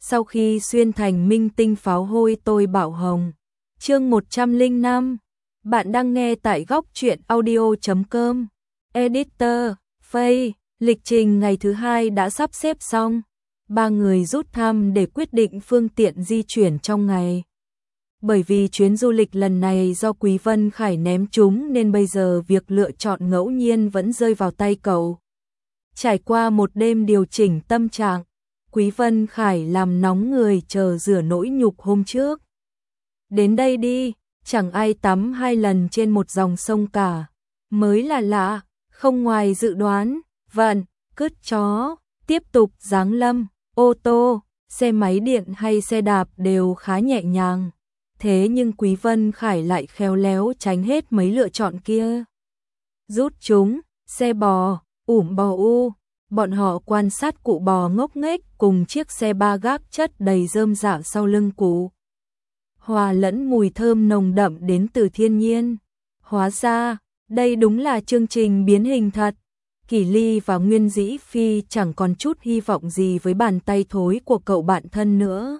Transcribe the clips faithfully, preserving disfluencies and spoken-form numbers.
sau khi xuyên thành minh tinh pháo hôi tôi bạo hồng. Chương một trăm lẻ năm. Bạn đang nghe tại góc truyện audio chấm com. Editor, Faye, lịch trình ngày thứ hai đã sắp xếp xong. Ba người rút thăm để quyết định phương tiện di chuyển trong ngày. Bởi vì chuyến du lịch lần này do Quý Vân Khải ném trúng nên bây giờ việc lựa chọn ngẫu nhiên vẫn rơi vào tay cậu. Trải qua một đêm điều chỉnh tâm trạng, Quý Vân Khải làm nóng người chờ rửa nỗi nhục hôm trước. Đến đây đi, chẳng ai tắm hai lần trên một dòng sông cả. Mới là lạ, không ngoài dự đoán, vận, cứt chó, tiếp tục giáng lâm, ô tô, xe máy điện hay xe đạp đều khá nhẹ nhàng. Thế nhưng Quý Vân Khải lại khéo léo tránh hết mấy lựa chọn kia. Rút chúng, xe bò, ủm bò u, bọn họ quan sát cụ bò ngốc nghếch cùng chiếc xe ba gác chất đầy rơm rạ sau lưng cụ. Hòa lẫn mùi thơm nồng đậm đến từ thiên nhiên. Hóa ra, đây đúng là chương trình biến hình thật. Kỷ Ly và Nguyên Dĩ Phi chẳng còn chút hy vọng gì với bàn tay thối của cậu bạn thân nữa.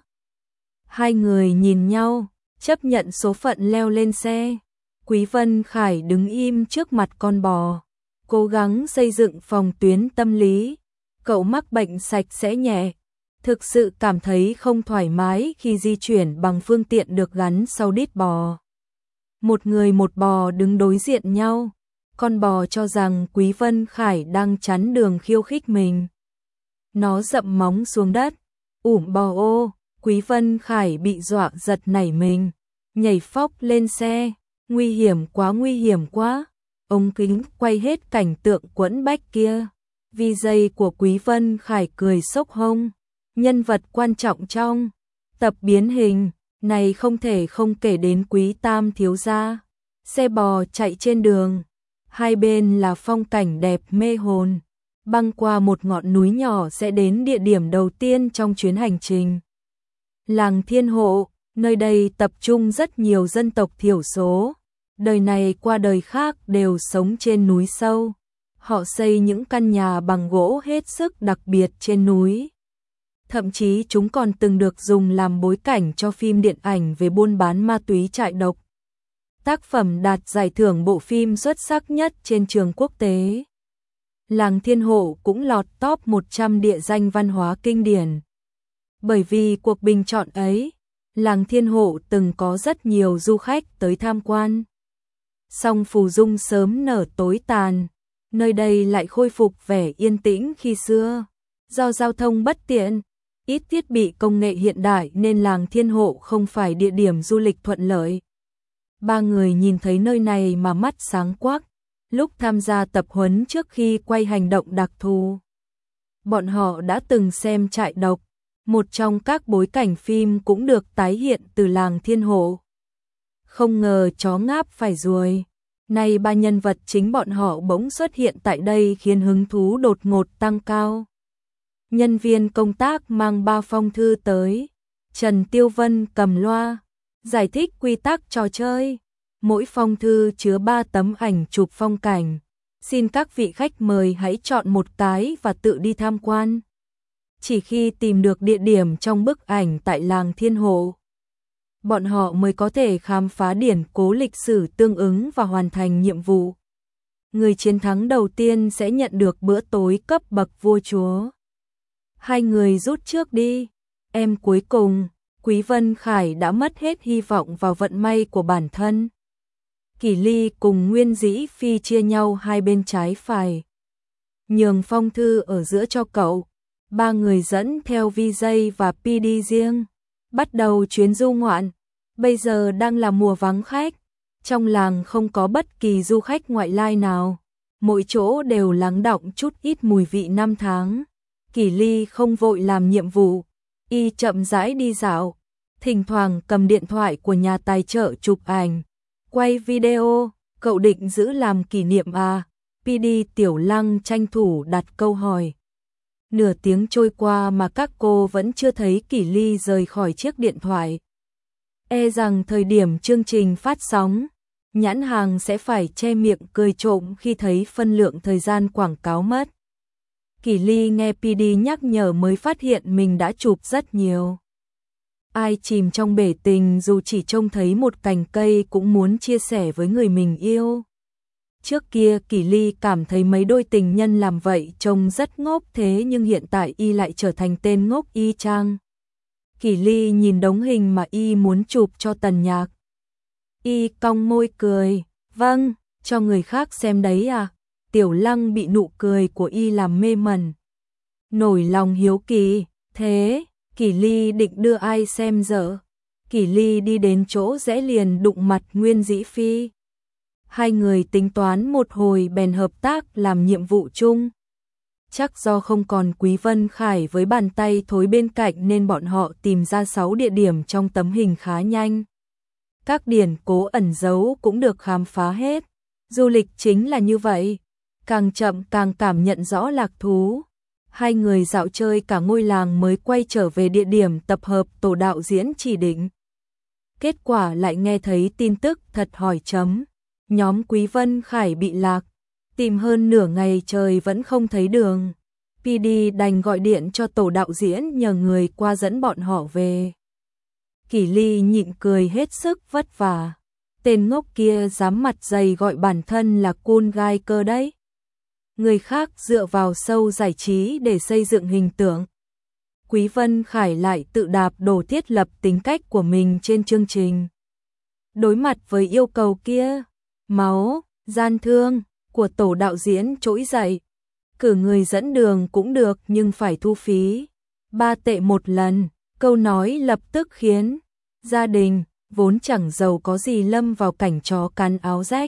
Hai người nhìn nhau, chấp nhận số phận leo lên xe. Quý Vân Khải đứng im trước mặt con bò, cố gắng xây dựng phòng tuyến tâm lý. Cậu mắc bệnh sạch sẽ nhẹ, thực sự cảm thấy không thoải mái khi di chuyển bằng phương tiện được gắn sau đít bò. Một người một bò đứng đối diện nhau, con bò cho rằng Quý Vân Khải đang chắn đường khiêu khích mình. Nó dậm móng xuống đất, ủm bò ô, Quý Vân Khải bị dọa giật nảy mình, nhảy phóc lên xe, nguy hiểm quá nguy hiểm quá. Ống kính quay hết cảnh tượng quẫn bách kia. vi gi của Quý Vân Khải cười sốc hông. Nhân vật quan trọng trong tập biến hình này không thể không kể đến Quý Tam thiếu gia. Xe bò chạy trên đường, hai bên là phong cảnh đẹp mê hồn. Băng qua một ngọn núi nhỏ sẽ đến địa điểm đầu tiên trong chuyến hành trình. Làng Thiên Hộ, nơi đây tập trung rất nhiều dân tộc thiểu số. Đời này qua đời khác đều sống trên núi sâu. Họ xây những căn nhà bằng gỗ hết sức đặc biệt trên núi. Thậm chí chúng còn từng được dùng làm bối cảnh cho phim điện ảnh về buôn bán ma túy trại độc. Tác phẩm đạt giải thưởng bộ phim xuất sắc nhất trên trường quốc tế. Làng Thiên Hộ cũng lọt top một trăm địa danh văn hóa kinh điển. Bởi vì cuộc bình chọn ấy, Làng Thiên Hộ từng có rất nhiều du khách tới tham quan. Song phù dung sớm nở tối tàn, nơi đây lại khôi phục vẻ yên tĩnh khi xưa. Do giao thông bất tiện, ít thiết bị công nghệ hiện đại nên Làng Thiên Hộ không phải địa điểm du lịch thuận lợi. Ba người nhìn thấy nơi này mà mắt sáng quắc, lúc tham gia tập huấn trước khi quay hành động đặc thù. Bọn họ đã từng xem Trại Độc, một trong các bối cảnh phim cũng được tái hiện từ Làng Thiên Hộ. Không ngờ chó ngáp phải ruồi. Nay ba nhân vật chính bọn họ bỗng xuất hiện tại đây khiến hứng thú đột ngột tăng cao. Nhân viên công tác mang ba phong thư tới. Trần Tiêu Vân cầm loa, giải thích quy tắc trò chơi. Mỗi phong thư chứa ba tấm ảnh chụp phong cảnh. Xin các vị khách mời hãy chọn một cái và tự đi tham quan. Chỉ khi tìm được địa điểm trong bức ảnh tại Làng Thiên Hộ, bọn họ mới có thể khám phá điển cố lịch sử tương ứng và hoàn thành nhiệm vụ. Người chiến thắng đầu tiên sẽ nhận được bữa tối cấp bậc vua chúa. Hai người rút trước đi. Em cuối cùng, Quý Vân Khải đã mất hết hy vọng vào vận may của bản thân. Kỷ Ly cùng Nguyên Dĩ Phi chia nhau hai bên trái phải. Nhường phong thư ở giữa cho cậu. Ba người dẫn theo vi gi và pê đê riêng. Bắt đầu chuyến du ngoạn. Bây giờ đang là mùa vắng khách. Trong làng không có bất kỳ du khách ngoại lai nào. Mỗi chỗ đều lắng đọng chút ít mùi vị năm tháng. Kỷ Ly không vội làm nhiệm vụ. Y chậm rãi đi dạo. Thỉnh thoảng cầm điện thoại của nhà tài trợ chụp ảnh. Quay video. Cậu định giữ làm kỷ niệm à? pê đê Tiểu Lăng tranh thủ đặt câu hỏi. Nửa tiếng trôi qua mà các cô vẫn chưa thấy Kỷ Ly rời khỏi chiếc điện thoại. E rằng thời điểm chương trình phát sóng, nhãn hàng sẽ phải che miệng cười trộm khi thấy phân lượng thời gian quảng cáo mất. Kỳ Ly nghe pê đê nhắc nhở mới phát hiện mình đã chụp rất nhiều. Ai chìm trong bể tình dù chỉ trông thấy một cành cây cũng muốn chia sẻ với người mình yêu. Trước kia Kỳ Ly cảm thấy mấy đôi tình nhân làm vậy trông rất ngốc, thế nhưng hiện tại y lại trở thành tên ngốc y chang. Kỳ Ly nhìn đống hình mà y muốn chụp cho Tần Nhạc. Y cong môi cười, vâng, cho người khác xem đấy à. Tiểu Lăng bị nụ cười của y làm mê mẩn. Nổi lòng hiếu kỳ, thế, Kỳ Ly định đưa ai xem dở. Kỳ Ly đi đến chỗ rẽ liền đụng mặt Nguyên Dĩ Phi. Hai người tính toán một hồi bèn hợp tác làm nhiệm vụ chung. Chắc do không còn Quý Vân Khải với bàn tay thối bên cạnh nên bọn họ tìm ra sáu địa điểm trong tấm hình khá nhanh. Các điển cố ẩn giấu cũng được khám phá hết. Du lịch chính là như vậy, càng chậm càng cảm nhận rõ lạc thú. Hai người dạo chơi cả ngôi làng mới quay trở về địa điểm tập hợp tổ đạo diễn chỉ định. Kết quả lại nghe thấy tin tức thật hỏi chấm. Nhóm Quý Vân Khải bị lạc, tìm hơn nửa ngày trời vẫn không thấy đường. pê đê đành gọi điện cho tổ đạo diễn nhờ người qua dẫn bọn họ về. Kỳ Ly nhịn cười hết sức vất vả. Tên ngốc kia dám mặt dày gọi bản thân là cool guy cơ đấy. Người khác dựa vào show giải trí để xây dựng hình tượng. Quý Vân Khải lại tự đạp đổ thiết lập tính cách của mình trên chương trình. Đối mặt với yêu cầu kia, máu, gian thương của tổ đạo diễn trỗi dậy. Cử người dẫn đường cũng được nhưng phải thu phí. Ba tệ một lần, câu nói lập tức khiến gia đình vốn chẳng giàu có gì lâm vào cảnh chó cắn áo rách.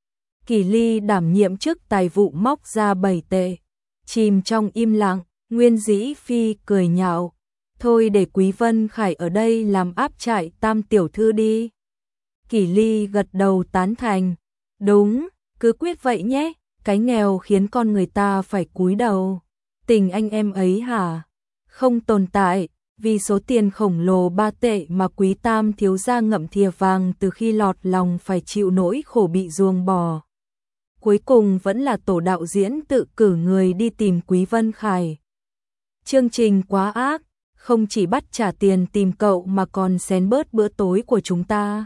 Kỳ Ly đảm nhiệm chức tài vụ móc ra bảy tệ. Chìm trong im lặng, Nguyên Dĩ Phi cười nhạo. Thôi để Quý Vân Khải ở đây làm áp trại Tam tiểu thư đi. Kỳ Ly gật đầu tán thành. Đúng, cứ quyết vậy nhé, cái nghèo khiến con người ta phải cúi đầu. Tình anh em ấy hả? Không tồn tại, vì số tiền khổng lồ ba tệ mà Quý Tam thiếu gia ngậm thìa vàng từ khi lọt lòng phải chịu nỗi khổ bị ruồng bỏ. Cuối cùng vẫn là tổ đạo diễn tự cử người đi tìm Quý Vân Khải. Chương trình quá ác, không chỉ bắt trả tiền tìm cậu mà còn xén bớt bữa tối của chúng ta.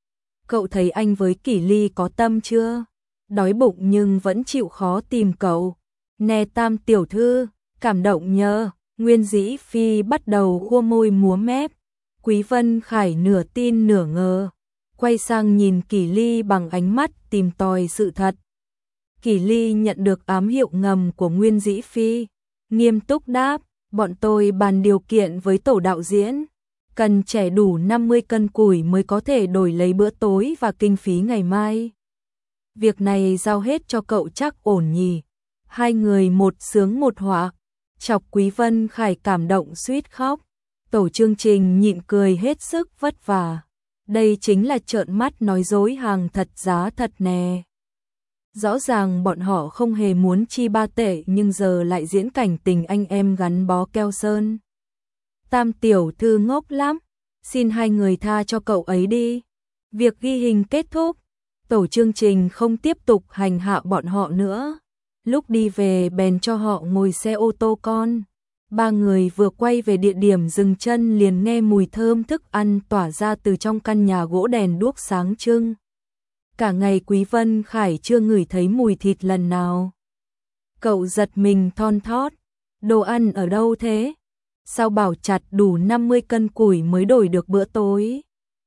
Cậu thấy anh với Kỳ Ly có tâm chưa? Đói bụng nhưng vẫn chịu khó tìm cậu. Nè Tam tiểu thư, cảm động nhờ. Nguyên Dĩ Phi bắt đầu khua môi múa mép. Quý Vân Khải nửa tin nửa ngờ, quay sang nhìn Kỳ Ly bằng ánh mắt tìm tòi sự thật. Kỳ Ly nhận được ám hiệu ngầm của Nguyên Dĩ Phi, nghiêm túc đáp, bọn tôi bàn điều kiện với tổ đạo diễn, cần trẻ đủ năm mươi cân củi mới có thể đổi lấy bữa tối và kinh phí ngày mai. Việc này giao hết cho cậu chắc ổn nhỉ? Hai người một sướng một họa, chọc Quý Vân Khải cảm động suýt khóc. Tổ chương trình nhịn cười hết sức vất vả. Đây chính là trợn mắt nói dối hàng thật giá thật nè. Rõ ràng bọn họ không hề muốn chi ba tệ nhưng giờ lại diễn cảnh tình anh em gắn bó keo sơn. Tam tiểu thư ngốc lắm, xin hai người tha cho cậu ấy đi. Việc ghi hình kết thúc, tổ chương trình không tiếp tục hành hạ bọn họ nữa. Lúc đi về bèn cho họ ngồi xe ô tô con. Ba người vừa quay về địa điểm dừng chân liền nghe mùi thơm thức ăn tỏa ra từ trong căn nhà gỗ đèn đuốc sáng trưng. Cả ngày Quý Vân Khải chưa ngửi thấy mùi thịt lần nào. Cậu giật mình thon thót. Đồ ăn ở đâu thế? Sao bảo chặt đủ năm mươi cân củi mới đổi được bữa tối?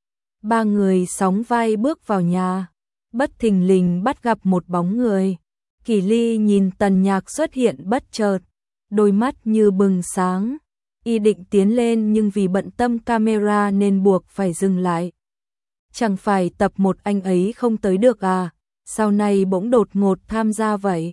Ba người sóng vai bước vào nhà. Bất thình lình bắt gặp một bóng người. Kỳ Ly nhìn Tần Nhạc xuất hiện bất chợt, đôi mắt như bừng sáng. Y định tiến lên nhưng vì bận tâm camera nên buộc phải dừng lại. Chẳng phải tập một anh ấy không tới được à, sau này bỗng đột ngột tham gia vậy.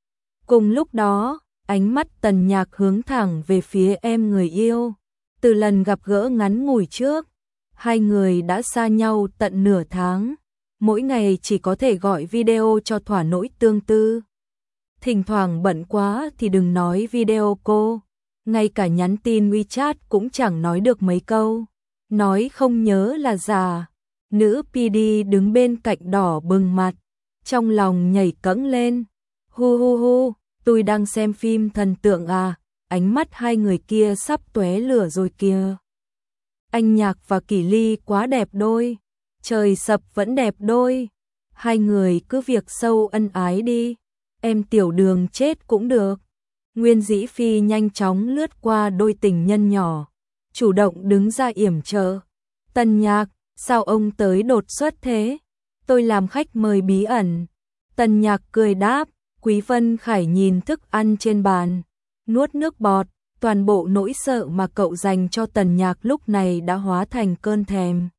Cùng lúc đó, ánh mắt Tần Nhạc hướng thẳng về phía em người yêu. Từ lần gặp gỡ ngắn ngủi trước, hai người đã xa nhau tận nửa tháng. Mỗi ngày chỉ có thể gọi video cho thỏa nỗi tương tư. Thỉnh thoảng bận quá thì đừng nói video cô, ngay cả nhắn tin WeChat cũng chẳng nói được mấy câu. Nói không nhớ là già. Nữ pê đê đứng bên cạnh đỏ bừng mặt, trong lòng nhảy cẫng lên. Hu hu hu, Tôi đang xem phim thần tượng à, ánh mắt hai người kia sắp tóe lửa rồi kìa. Anh Nhạc và Kỷ Ly quá đẹp đôi, trời sập vẫn đẹp đôi. Hai người cứ việc sâu ân ái đi, em Tiểu Đường chết cũng được. Nguyên Dĩ Phi nhanh chóng lướt qua đôi tình nhân nhỏ, chủ động đứng ra yểm trợ. Tần Nhạc, sao ông tới đột xuất thế? Tôi làm khách mời bí ẩn. Tần Nhạc cười đáp. Quý Vân Khải nhìn thức ăn trên bàn, nuốt nước bọt, toàn bộ nỗi sợ mà cậu dành cho Tần Nhạc lúc này đã hóa thành cơn thèm.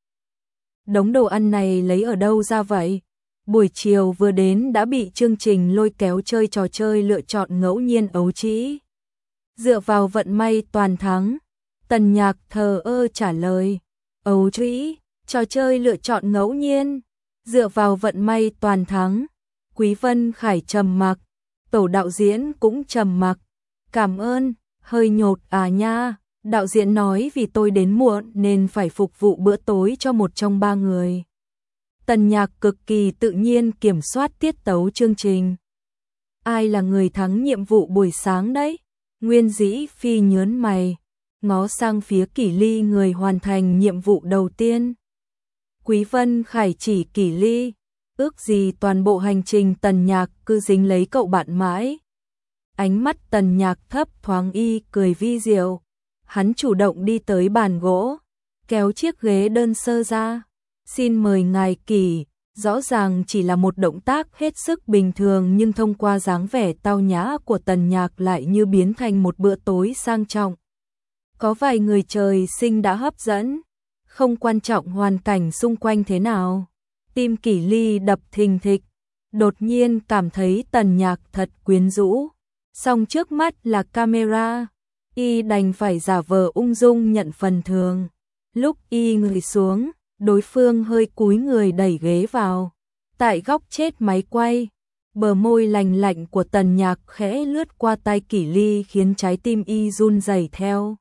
Đống đồ ăn này lấy ở đâu ra vậy? Buổi chiều vừa đến đã bị chương trình lôi kéo chơi trò chơi lựa chọn ngẫu nhiên ấu trĩ. Dựa vào vận may toàn thắng, Tần Nhạc thờ ơ trả lời. Ấu trĩ, trò chơi lựa chọn ngẫu nhiên, dựa vào vận may toàn thắng. Quý Vân Khải trầm mặc, tổ đạo diễn cũng trầm mặc. Cảm ơn, hơi nhột à nha. Đạo diễn nói vì tôi đến muộn nên phải phục vụ bữa tối cho một trong ba người. Tần Nhạc cực kỳ tự nhiên kiểm soát tiết tấu chương trình. Ai là người thắng nhiệm vụ buổi sáng đấy? Nguyên Dĩ Phi nhớn mày, ngó sang phía Kỷ Ly người hoàn thành nhiệm vụ đầu tiên. Quý Vân Khải chỉ Kỷ Ly, ước gì toàn bộ hành trình Tần Nhạc cứ dính lấy cậu bạn mãi. Ánh mắt Tần Nhạc thấp thoáng y cười vi diệu. Hắn chủ động đi tới bàn gỗ, kéo chiếc ghế đơn sơ ra. Xin mời ngài Kỷ. Rõ ràng chỉ là một động tác hết sức bình thường nhưng thông qua dáng vẻ tao nhã của Tần Nhạc lại như biến thành một bữa tối sang trọng. Có vài người trời sinh đã hấp dẫn, không quan trọng hoàn cảnh xung quanh thế nào. Tim Kỷ Ly đập thình thịch, đột nhiên cảm thấy Tần Nhạc thật quyến rũ. Song trước mắt là camera, y đành phải giả vờ ung dung nhận phần thường. Lúc y ngồi xuống, đối phương hơi cúi người đẩy ghế vào. Tại góc chết máy quay, bờ môi lành lạnh của Tần Nhạc khẽ lướt qua tay Kỷ Ly khiến trái tim y run rẩy theo.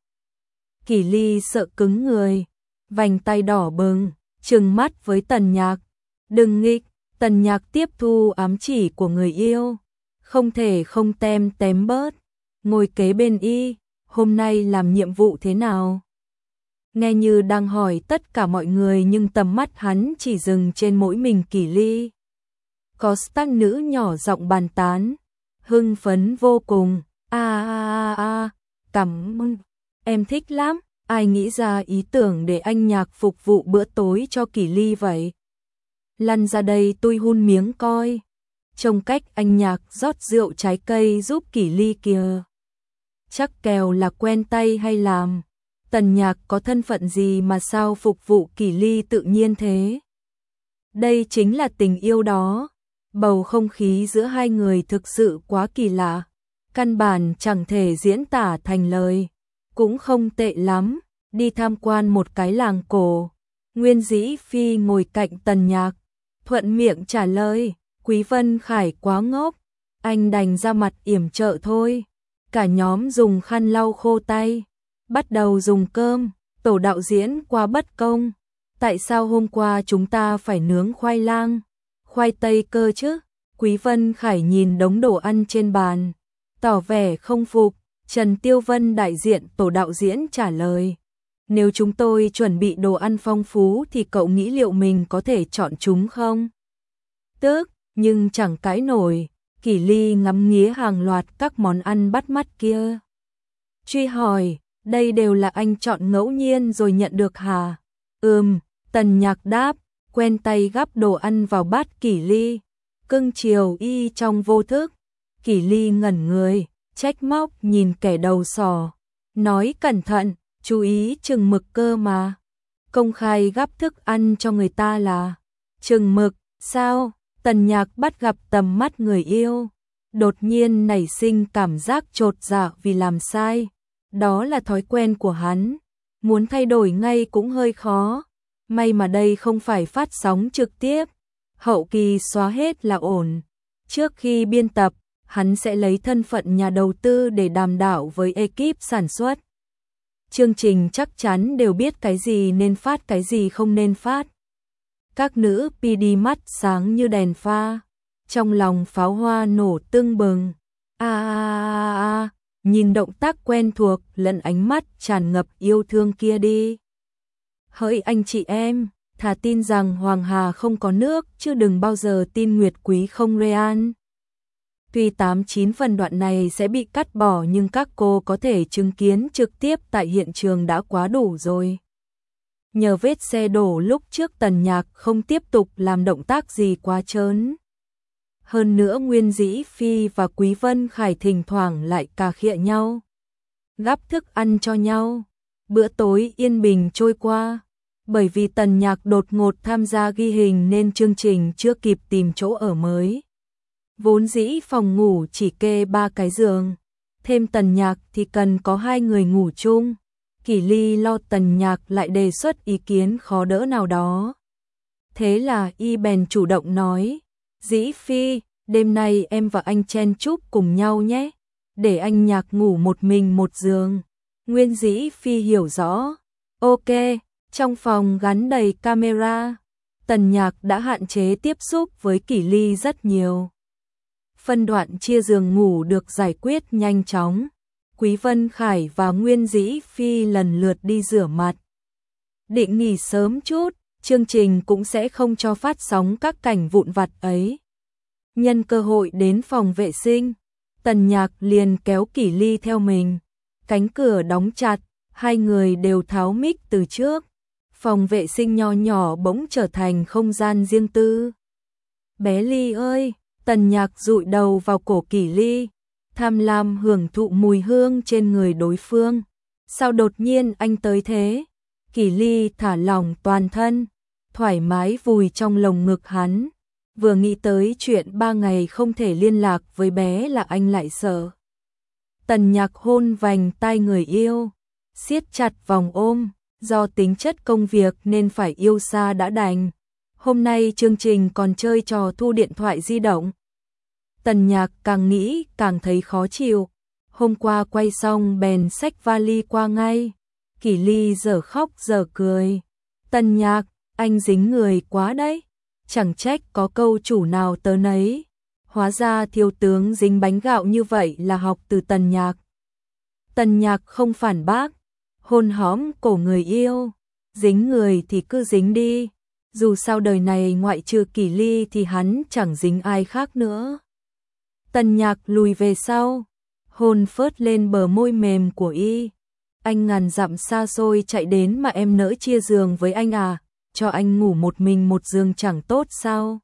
Kỷ Ly sợ cứng người, vành tay đỏ bừng, trừng mắt với Tần Nhạc. Đừng nghịch. Tần Nhạc tiếp thu ám chỉ của người yêu, không thể không tem tém bớt. Ngồi kế bên y, hôm nay làm nhiệm vụ thế nào? Nghe như đang hỏi tất cả mọi người nhưng tầm mắt hắn chỉ dừng trên mỗi mình Kỷ Ly. Có staff nữ nhỏ giọng bàn tán, hưng phấn vô cùng. A a a, cảm ơn, em thích lắm. Ai nghĩ ra ý tưởng để anh Nhạc phục vụ bữa tối cho Kỷ Ly vậy? Lăn ra đây tôi hun miếng coi. Trông cách anh Nhạc rót rượu trái cây giúp Kỷ Ly kìa. Chắc kèo là quen tay hay làm. Tần Nhạc có thân phận gì mà sao phục vụ Kỷ Ly tự nhiên thế? Đây chính là tình yêu đó. Bầu không khí giữa hai người thực sự quá kỳ lạ. Căn bản chẳng thể diễn tả thành lời. Cũng không tệ lắm. Đi tham quan một cái làng cổ. Nguyên Dĩ Phi ngồi cạnh Tần Nhạc, thuận miệng trả lời. Quý Vân Khải quá ngốc, anh đành ra mặt yểm trợ thôi. Cả nhóm dùng khăn lau khô tay, bắt đầu dùng cơm. Tổ đạo diễn quá bất công. Tại sao hôm qua chúng ta phải nướng khoai lang, khoai tây cơ chứ? Quý Vân Khải nhìn đống đồ ăn trên bàn, tỏ vẻ không phục. Trần Tiêu Vân đại diện tổ đạo diễn trả lời. Nếu chúng tôi chuẩn bị đồ ăn phong phú thì cậu nghĩ liệu mình có thể chọn chúng không? Tức, nhưng chẳng cãi nổi. Kỷ Ly ngắm nghía hàng loạt các món ăn bắt mắt kia. Truy hỏi, đây đều là anh chọn ngẫu nhiên rồi nhận được hả? Ừm, Tần Nhạc đáp, quen tay gắp đồ ăn vào bát Kỷ Ly. Cưng chiều y trong vô thức. Kỷ Ly ngẩn người, trách móc nhìn kẻ đầu sỏ. Nói cẩn thận, chú ý chừng mực cơ mà. Công khai gắp thức ăn cho người ta là chừng mực, sao? Tần Nhạc bắt gặp tầm mắt người yêu, đột nhiên nảy sinh cảm giác chột dạ vì làm sai. Đó là thói quen của hắn, muốn thay đổi ngay cũng hơi khó. May mà đây không phải phát sóng trực tiếp, hậu kỳ xóa hết là ổn. Trước khi biên tập, hắn sẽ lấy thân phận nhà đầu tư để đàm đạo với ekip sản xuất. Chương trình chắc chắn đều biết cái gì nên phát cái gì không nên phát. Các nữ pê đê mắt sáng như đèn pha, trong lòng pháo hoa nổ tưng bừng. A a a, nhìn động tác quen thuộc lẫn ánh mắt tràn ngập yêu thương kia đi. Hỡi anh chị em, thà tin rằng Hoàng Hà không có nước, chứ đừng bao giờ tin Nguyệt Quý không real. Tuy tám chín phần đoạn này sẽ bị cắt bỏ nhưng các cô có thể chứng kiến trực tiếp tại hiện trường đã quá đủ rồi. Nhờ vết xe đổ lúc trước Tần Nhạc không tiếp tục làm động tác gì quá trớn. Hơn nữa Nguyên Dĩ Phi và Quý Vân Khải thỉnh thoảng lại cà khịa nhau, gắp thức ăn cho nhau. Bữa tối yên bình trôi qua. Bởi vì Tần Nhạc đột ngột tham gia ghi hình nên chương trình chưa kịp tìm chỗ ở mới. Vốn dĩ phòng ngủ chỉ kê ba cái giường, thêm Tần Nhạc thì cần có hai người ngủ chung. Kỷ Ly lo Tần Nhạc lại đề xuất ý kiến khó đỡ nào đó. Thế là y bèn chủ động nói, Dĩ Phi, đêm nay em và anh chen chúc cùng nhau nhé, để anh Nhạc ngủ một mình một giường. Nguyên Dĩ Phi hiểu rõ, ok. Trong phòng gắn đầy camera, Tần Nhạc đã hạn chế tiếp xúc với Kỷ Ly rất nhiều. Phân đoạn chia giường ngủ được giải quyết nhanh chóng. Quý Vân Khải và Nguyên Dĩ Phi lần lượt đi rửa mặt. Định nghỉ sớm chút, chương trình cũng sẽ không cho phát sóng các cảnh vụn vặt ấy. Nhân cơ hội đến phòng vệ sinh, Tần Nhạc liền kéo Kỷ Ly theo mình. Cánh cửa đóng chặt, hai người đều tháo mic từ trước. Phòng vệ sinh nho nhỏ bỗng trở thành không gian riêng tư. Bé Ly ơi, Tần Nhạc dụi đầu vào cổ Kỷ Ly, tham lam hưởng thụ mùi hương trên người đối phương. Sao đột nhiên anh tới thế? Kỷ Ly thả lỏng toàn thân, thoải mái vùi trong lồng ngực hắn. Vừa nghĩ tới chuyện ba ngày không thể liên lạc với bé là anh lại sợ. Tần Nhạc hôn vành tai người yêu, siết chặt vòng ôm. Do tính chất công việc nên phải yêu xa đã đành. Hôm nay chương trình còn chơi trò thu điện thoại di động. Tần Nhạc càng nghĩ càng thấy khó chịu. Hôm qua quay xong bèn xách vali qua ngay. Kỷ Ly dở khóc dở cười. Tần Nhạc, anh dính người quá đấy. Chẳng trách có câu chủ nào tớ nấy. Hóa ra thiếu tướng dính bánh gạo như vậy là học từ Tần Nhạc. Tần Nhạc không phản bác. Hôn hõm cổ người yêu, dính người thì cứ dính đi, dù sao đời này ngoại trừ Kỷ Ly thì hắn chẳng dính ai khác nữa. Tần Nhạc lùi về sau, hôn phớt lên bờ môi mềm của y. Anh ngàn dặm xa xôi chạy đến mà em nỡ chia giường với anh à, cho anh ngủ một mình một giường chẳng tốt sao?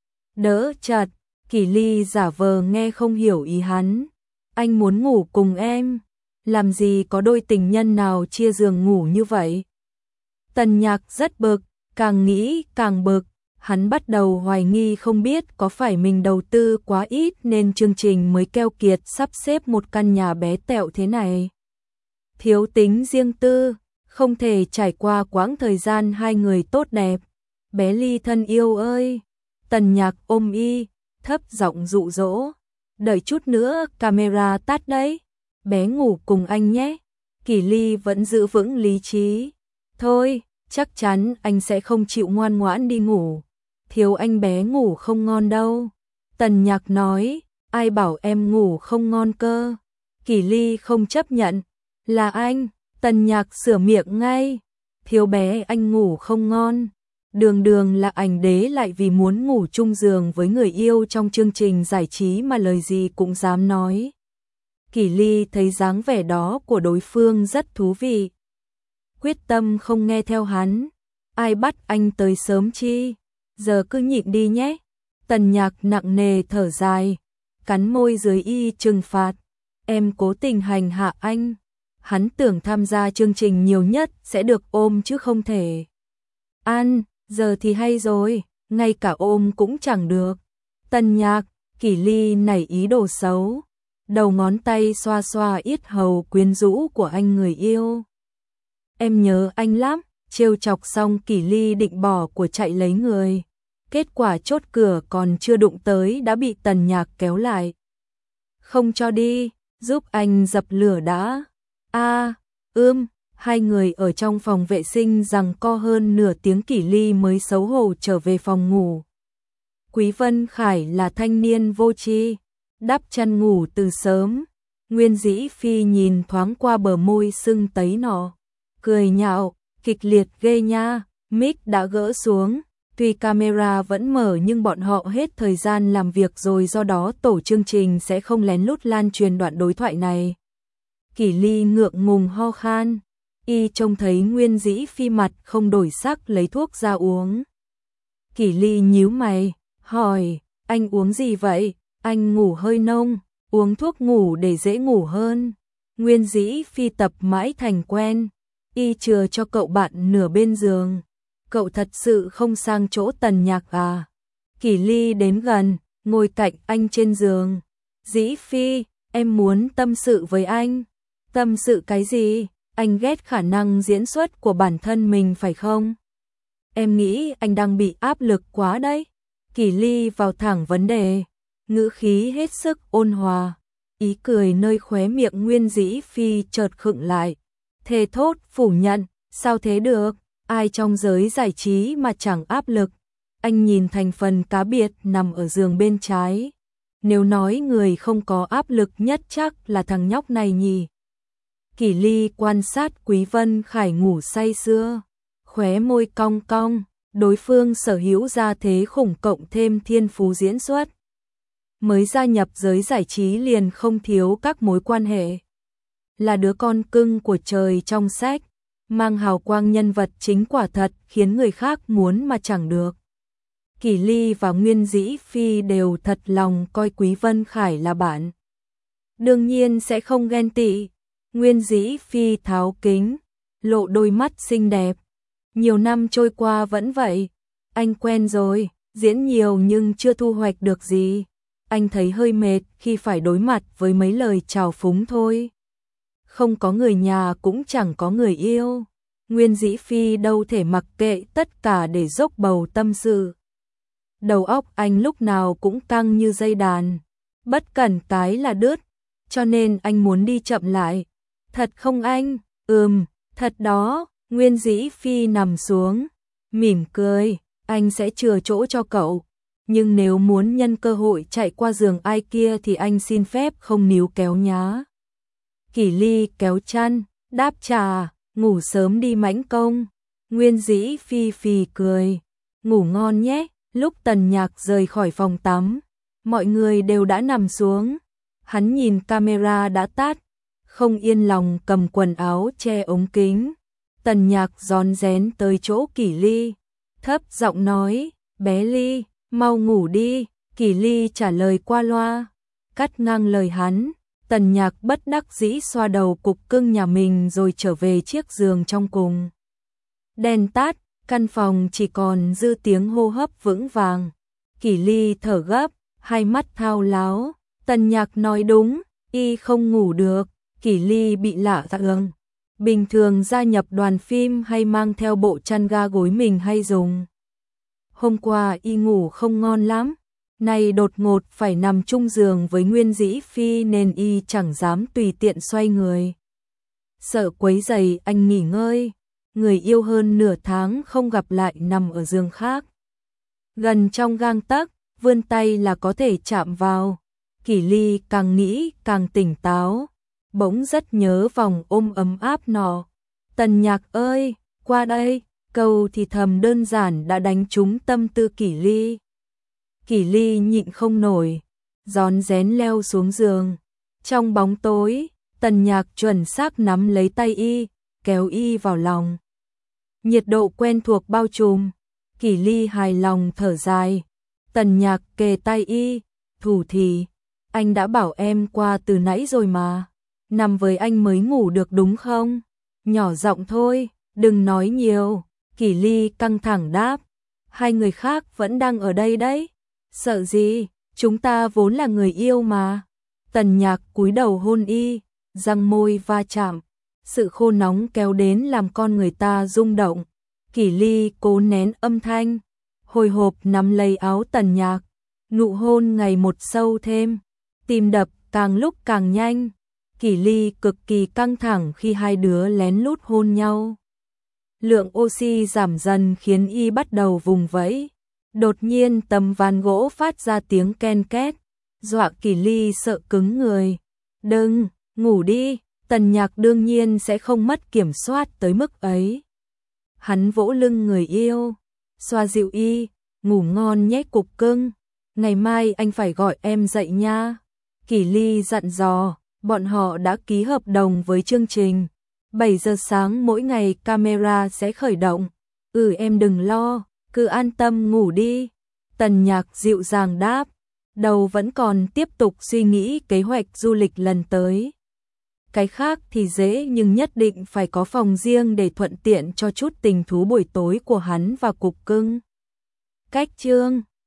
Đỡ chặt, Kỷ Ly giả vờ nghe không hiểu ý hắn. Anh muốn ngủ cùng em. Làm gì có đôi tình nhân nào chia giường ngủ như vậy? Tần Nhạc rất bực, càng nghĩ càng bực. Hắn bắt đầu hoài nghi không biết có phải mình đầu tư quá ít nên chương trình mới keo kiệt sắp xếp một căn nhà bé tẹo thế này. Thiếu tính riêng tư, không thể trải qua quãng thời gian hai người tốt đẹp. Bé Ly thân yêu ơi! Tần Nhạc ôm y, thấp giọng dụ dỗ. Đợi chút nữa camera tắt đấy. Bé ngủ cùng anh nhé. Kỷ Ly vẫn giữ vững lý trí. Thôi, chắc chắn anh sẽ không chịu ngoan ngoãn đi ngủ. Thiếu anh bé ngủ không ngon đâu. Tần Nhạc nói, ai bảo em ngủ không ngon cơ. Kỷ Ly không chấp nhận. Là anh. Tần Nhạc sửa miệng ngay. Thiếu bé anh ngủ không ngon. Đường đường là ảnh đế lại vì muốn ngủ chung giường với người yêu trong chương trình giải trí mà lời gì cũng dám nói. Kỷ Ly thấy dáng vẻ đó của đối phương rất thú vị. Quyết tâm không nghe theo hắn. Ai bắt anh tới sớm chi? Giờ cứ nhịn đi nhé. Tần Nhạc nặng nề thở dài, cắn môi dưới y trừng phạt. Em cố tình hành hạ anh. Hắn tưởng tham gia chương trình nhiều nhất sẽ được ôm chứ không thể ăn, giờ thì hay rồi, ngay cả ôm cũng chẳng được. Tần Nhạc, Kỷ Ly nảy ý đồ xấu. Đầu ngón tay xoa xoa yết hầu quyến rũ của anh người yêu. Em nhớ anh lắm, trêu chọc xong Kỷ Ly định bỏ của chạy lấy người. Kết quả chốt cửa còn chưa đụng tới đã bị Tần Nhạc kéo lại. Không cho đi, giúp anh dập lửa đã. A, à, ưm, hai người ở trong phòng vệ sinh giằng co hơn nửa tiếng Kỷ Ly mới xấu hổ trở về phòng ngủ. Quý Vân Khải là thanh niên vô tri, đắp chăn ngủ từ sớm. Nguyên Dĩ Phi nhìn thoáng qua bờ môi sưng tấy nọ, cười nhạo, kịch liệt ghê nha. Mic đã gỡ xuống, tuy camera vẫn mở nhưng bọn họ hết thời gian làm việc rồi, do đó tổ chương trình sẽ không lén lút lan truyền đoạn đối thoại này. Kỷ Ly ngượng ngùng ho khan, y trông thấy Nguyên Dĩ Phi mặt không đổi sắc lấy thuốc ra uống. Kỷ Ly nhíu mày, hỏi, anh uống gì vậy? Anh ngủ hơi nông, uống thuốc ngủ để dễ ngủ hơn. Nguyên Dĩ Phi tập mãi thành quen, y chừa cho cậu bạn nửa bên giường. Cậu thật sự không sang chỗ Tần Nhạc à? Kỷ Ly đến gần, ngồi cạnh anh trên giường. Dĩ Phi, em muốn tâm sự với anh. Tâm sự cái gì? Anh ghét khả năng diễn xuất của bản thân mình phải không? Em nghĩ anh đang bị áp lực quá đấy. Kỷ Ly vào thẳng vấn đề, ngữ khí hết sức ôn hòa. Ý cười nơi khóe miệng Nguyên Dĩ Phi chợt khựng lại. Thề thốt phủ nhận, sao thế được? Ai trong giới giải trí mà chẳng áp lực. Anh nhìn thành phần cá biệt nằm ở giường bên trái. Nếu nói người không có áp lực nhất chắc là thằng nhóc này nhỉ. Kỷ Ly quan sát Quý Vân Khải ngủ say sưa, khóe môi cong cong, đối phương sở hữu gia thế khủng cộng thêm thiên phú diễn xuất. Mới gia nhập giới giải trí liền không thiếu các mối quan hệ. Là đứa con cưng của trời trong sách, mang hào quang nhân vật chính quả thật khiến người khác muốn mà chẳng được. Kỷ Ly và Nguyên Dĩ Phi đều thật lòng coi Quý Vân Khải là bạn. Đương nhiên sẽ không ghen tị. Nguyên Dĩ Phi tháo kính, lộ đôi mắt xinh đẹp. Nhiều năm trôi qua vẫn vậy. Anh quen rồi, diễn nhiều nhưng chưa thu hoạch được gì. Anh thấy hơi mệt khi phải đối mặt với mấy lời trào phúng thôi. Không có người nhà cũng chẳng có người yêu. Nguyên Dĩ Phi đâu thể mặc kệ tất cả để dốc bầu tâm sự. Đầu óc anh lúc nào cũng căng như dây đàn. Bất cẩn cái là đứt. Cho nên anh muốn đi chậm lại. Thật không anh? Ừm, thật đó. Nguyên Dĩ Phi nằm xuống, mỉm cười. Anh sẽ chừa chỗ cho cậu. Nhưng nếu muốn nhân cơ hội chạy qua giường ai kia thì anh xin phép không níu kéo nhá. Kỷ Ly kéo chăn, đáp trà, ngủ sớm đi mãnh công. Nguyên Dĩ Phi phì cười, ngủ ngon nhé. Lúc Tần Nhạc rời khỏi phòng tắm, mọi người đều đã nằm xuống. Hắn nhìn camera đã tắt, không yên lòng cầm quần áo che ống kính. Tần Nhạc rón rén tới chỗ Kỷ Ly, thấp giọng nói, bé Ly, mau ngủ đi. Kỷ Ly trả lời qua loa, cắt ngang lời hắn. Tần Nhạc bất đắc dĩ xoa đầu cục cưng nhà mình rồi trở về chiếc giường trong cùng. Đèn tắt, căn phòng chỉ còn dư tiếng hô hấp vững vàng. Kỷ Ly thở gấp, hai mắt thao láo. Tần Nhạc nói đúng, y không ngủ được. Kỷ Ly bị lạ thường. Bình thường gia nhập đoàn phim hay mang theo bộ chăn ga gối mình hay dùng. Hôm qua y ngủ không ngon lắm. Nay đột ngột phải nằm chung giường với Nguyên Dĩ Phi nên y chẳng dám tùy tiện xoay người. Sợ quấy rầy anh nghỉ ngơi. Người yêu hơn nửa tháng không gặp lại nằm ở giường khác. Gần trong gang tấc, vươn tay là có thể chạm vào. Kỷ Ly càng nghĩ càng tỉnh táo. Bỗng rất nhớ vòng ôm ấm áp nọ. Tần Nhạc ơi, qua đây. Câu thì thầm đơn giản đã đánh trúng tâm tư Kỷ Ly. Kỷ Ly nhịn không nổi, rón rén leo xuống giường. Trong bóng tối, Tần Nhạc chuẩn xác nắm lấy tay y, kéo y vào lòng. Nhiệt độ quen thuộc bao trùm. Kỷ Ly hài lòng thở dài. Tần Nhạc kề tay y, thủ thỉ, anh đã bảo em qua từ nãy rồi mà. Nằm với anh mới ngủ được đúng không? Nhỏ giọng thôi, đừng nói nhiều. Kỷ Ly căng thẳng đáp. Hai người khác vẫn đang ở đây đấy. Sợ gì, chúng ta vốn là người yêu mà. Tần Nhạc cúi đầu hôn y, răng môi va chạm. Sự khô nóng kéo đến làm con người ta rung động. Kỷ Ly cố nén âm thanh, hồi hộp nắm lấy áo Tần Nhạc. Nụ hôn ngày một sâu thêm, tim đập càng lúc càng nhanh. Kỷ Ly cực kỳ căng thẳng khi hai đứa lén lút hôn nhau. Lượng oxy giảm dần khiến y bắt đầu vùng vẫy. Đột nhiên tấm ván gỗ phát ra tiếng ken két. dọa Kỳ Ly sợ cứng người. Đừng, ngủ đi, Tần Nhạc đương nhiên sẽ không mất kiểm soát tới mức ấy. Hắn vỗ lưng người yêu, xoa dịu y, ngủ ngon nhé cục cưng, ngày mai anh phải gọi em dậy nha. Kỳ Ly dặn dò, bọn họ đã ký hợp đồng với chương trình. bảy giờ sáng mỗi ngày camera sẽ khởi động. Ừ em đừng lo, cứ an tâm ngủ đi. Tần Nhạc dịu dàng đáp, đầu vẫn còn tiếp tục suy nghĩ kế hoạch du lịch lần tới. Cái khác thì dễ nhưng nhất định phải có phòng riêng để thuận tiện cho chút tình thú buổi tối của hắn và cục cưng. Cách chương